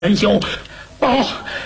人休，报！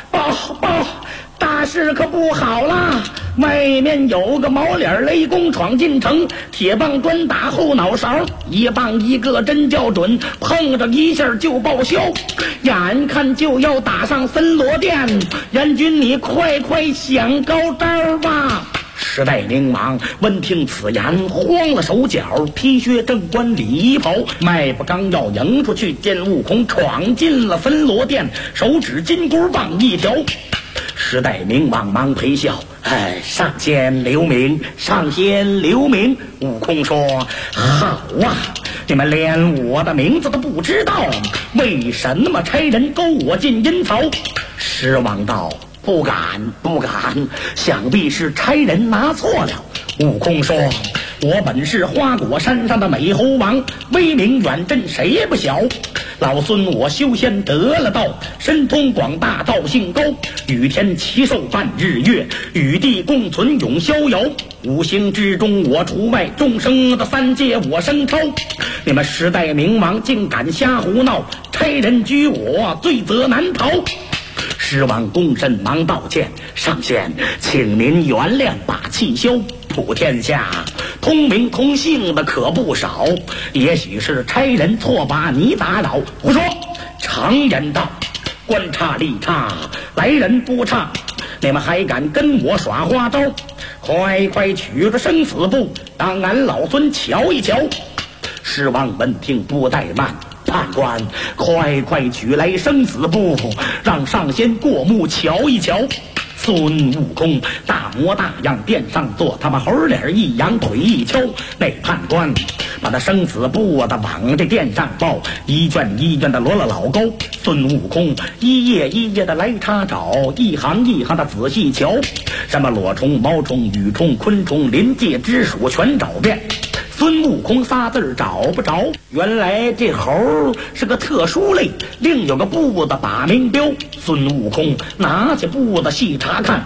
大事可不好了！外面有个毛脸雷公闯进城，铁棒专打后脑勺，一棒一个真叫准，碰着一下就报销。眼看就要打上森罗殿，元军你快想高招吧！时代明王闻听此言，慌了手脚，披靴正官礼衣袍，迈步刚要迎出去，见悟空闯进了森罗殿，手指金箍棒一条。时代明王忙陪笑，上仙留名，上仙留名。悟空说：好啊，你们连我的名字都不知道，为什么差人勾我进阴曹？狮王道：不敢，想必是差人拿错了。悟空说：我本是花果山上的美猴王，威名远震谁不晓？老孙我修仙得了道，神通广大道性高，与天齐寿半日月，与地共存永逍遥。五行之中我除外，众生的三界我升超。你们时代明王竟敢瞎胡闹，差人拘我罪责难逃。狮王躬身忙道歉：上仙，请您原谅，把气消。普天下通名通姓的可不少，也许是差人错把你打扰。胡说！常言道，官差吏差，来人不差，你们还敢跟我耍花招？快取着生死簿，让俺老孙瞧一瞧。狮王闻听不怠慢，判官，快取来生死簿，让上仙过目瞧一瞧。孙悟空大模大样殿上坐，他把猴脸一扬，腿一敲，那判官把那生死簿的往这殿上报，一卷一卷的摞了老高。孙悟空一页一页的来查找，一行一行的仔细瞧，什么裸虫、毛虫、羽虫、昆虫、临界之属全找遍。孙悟空仨字找不着，原来这猴是个特殊类，另有个簿子把明标。孙悟空拿起簿子细查看，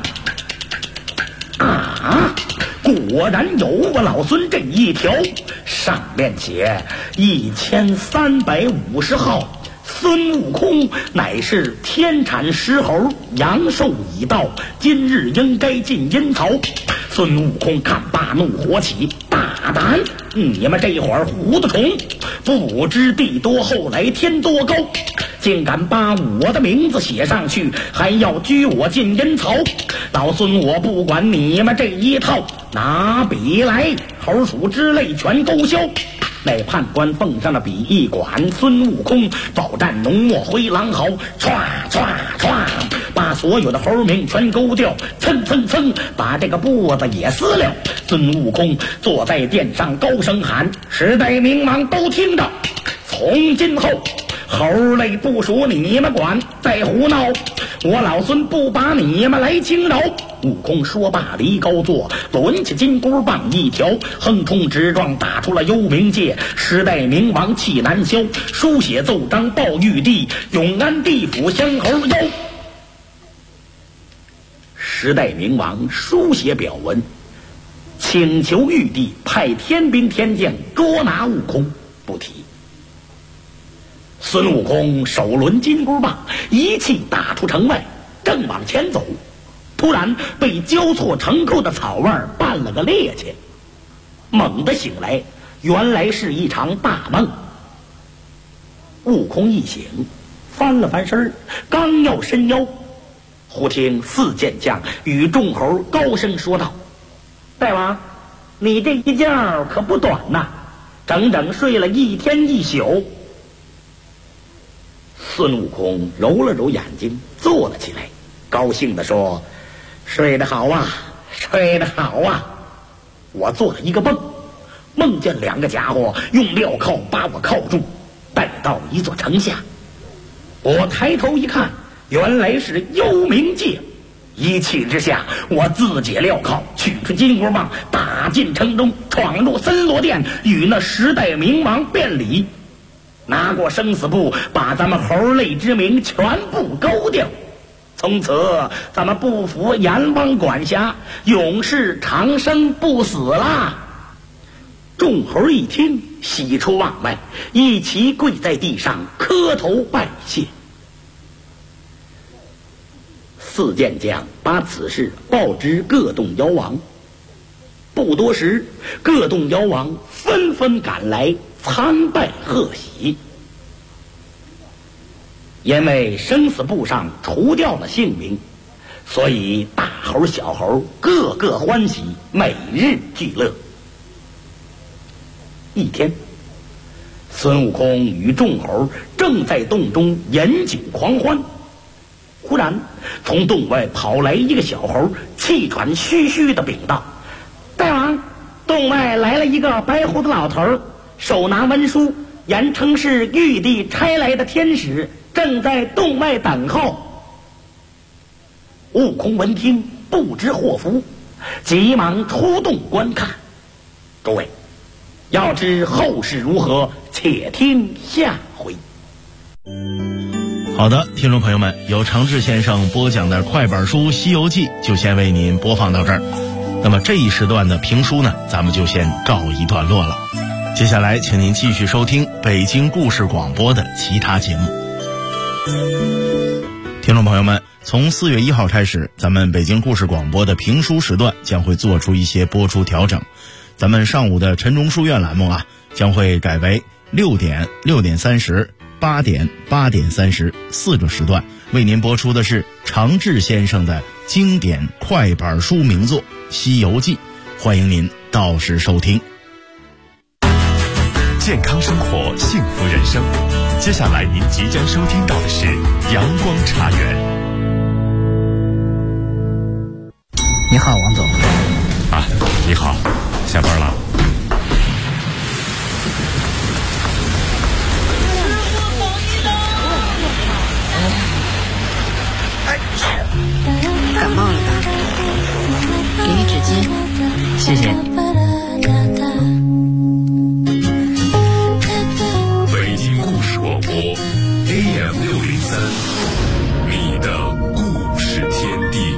果然有我老孙这一条，上面写1350号。孙悟空乃是天产石猴，阳寿已到，今日应该进阴曹。孙悟空看罢怒火起，大胆！你们这会儿糊涂虫，不知地多厚来天多高，竟敢把我的名字写上去，还要拘我进阴曹。老孙我不管你们这一套，拿笔来，猴鼠之类全勾销。那判官奉上了笔一管，孙悟空饱蘸浓墨挥狼毫，唰把所有的猴名全勾掉，蹭把这个簿子也撕了。孙悟空坐在殿上高声喊：时代明王都听着，从今后猴类不属你们管，再胡闹我老孙不把你们来惊扰。悟空说罢离高座，抡起金箍棒一条，横冲直撞打出了幽冥界。时代明王气难消，书写奏章报玉帝，永安地府香猴妖。时代明王书写表文，请求玉帝派天兵天将捉拿悟空，不提。孙悟空手抡金箍棒，一气打出城外，正往前走，突然被交错成扣的草腕绊了个趔趄，猛地醒来，原来是一场大梦。悟空一醒，翻了翻身，刚要伸腰，忽听四剑将与众猴高声说道：大王，你这一觉可不短呐，整整睡了一天一宿。孙悟空揉了揉眼睛，坐了起来，高兴地说：睡得好啊，睡得好啊！我做了一个梦，梦见两个家伙用镣铐把我铐住，带到一座城下。我抬头一看，原来是幽冥界。一气之下，我自解镣铐，取出金箍棒，打进城中，闯入森罗殿，与那时代明王辩理，拿过生死簿，把咱们猴类之名全部勾掉。从此咱们不服阎王管辖，永世长生不死啦！众猴一听，喜出望外，一齐跪在地上磕头拜谢。 四健将把此事报知各洞妖王。不多时，各洞妖王纷纷赶来参拜贺喜。因为生死簿上除掉了姓名，所以大猴小猴个个欢喜，每日俱乐。一天，孙悟空与众猴正在洞中饮酒狂欢，忽然从洞外跑来一个小猴，气喘吁吁地禀道：大王，洞外来了一个白胡子老头，手拿文书，言称是玉帝差来的天使，正在洞外等候。悟空闻听不知祸福，急忙出洞观看。诸位，要知后事如何，且听下回。 好的，听众朋友们，由常志先生播讲的快板书《西游记》就先为您播放到这儿。那么这一时段的评书呢，咱们就先告一段落了。接下来请您继续收听北京故事广播的其他节目。听众朋友们，从4月1号开始，咱们北京故事广播的评书时段将会做出一些播出调整。咱们上午的晨钟书院栏目将会改为6点、6点30、8点、8点30 4个时段，为您播出的是常志先生的经典快板书名作《西游记》，欢迎您到时收听。 健康生活，幸福人生。接下来您即将收听到的是阳光茶园。 你好，王总。 啊，你好，下班了。 感冒了吧？给你纸巾，谢谢。 北京故事广播 AM603，你的故事天地。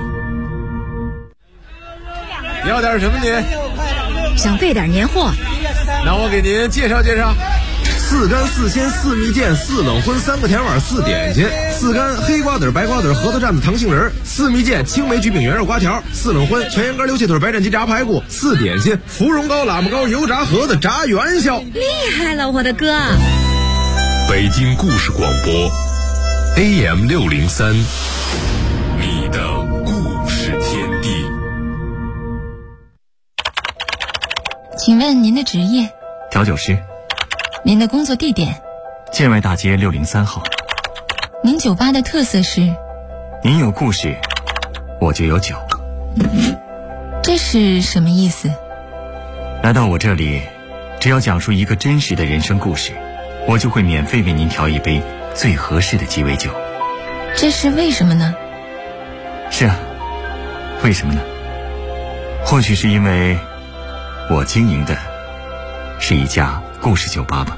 你要点什么您？ 想备点年货， 那我给您介绍介绍。4干4鲜4蜜饯4冷荤3个甜碗4点心，4干黑瓜子白瓜子核桃蘸子糖杏仁，4蜜饯青梅焗饼圆肉瓜条，4冷荤全羊肝溜切腿白斩鸡炸排骨，4点心芙蓉糕喇嘛糕油炸盒子炸元宵。 厉害了，我的哥！ 北京故事广播 AM603，你的故事天地。 请问您的职业？ 调酒师。 您的工作地点？ 建外大街603号。 您酒吧的特色是？ 您有故事，我就有酒。 这是什么意思？ 来到我这里，只要讲述一个真实的人生故事，我就会免费为您调一杯最合适的鸡尾酒。 这是为什么呢？ 是啊，为什么呢？或许是因为我经营的是一家故事酒吧吧。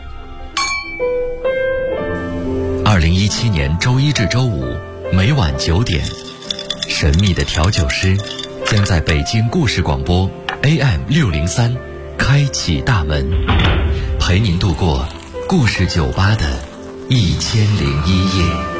2017年周一至周五每晚9点，神秘的调酒师将在北京故事广播 AM603开启大门，陪您度过故事酒吧的1001夜。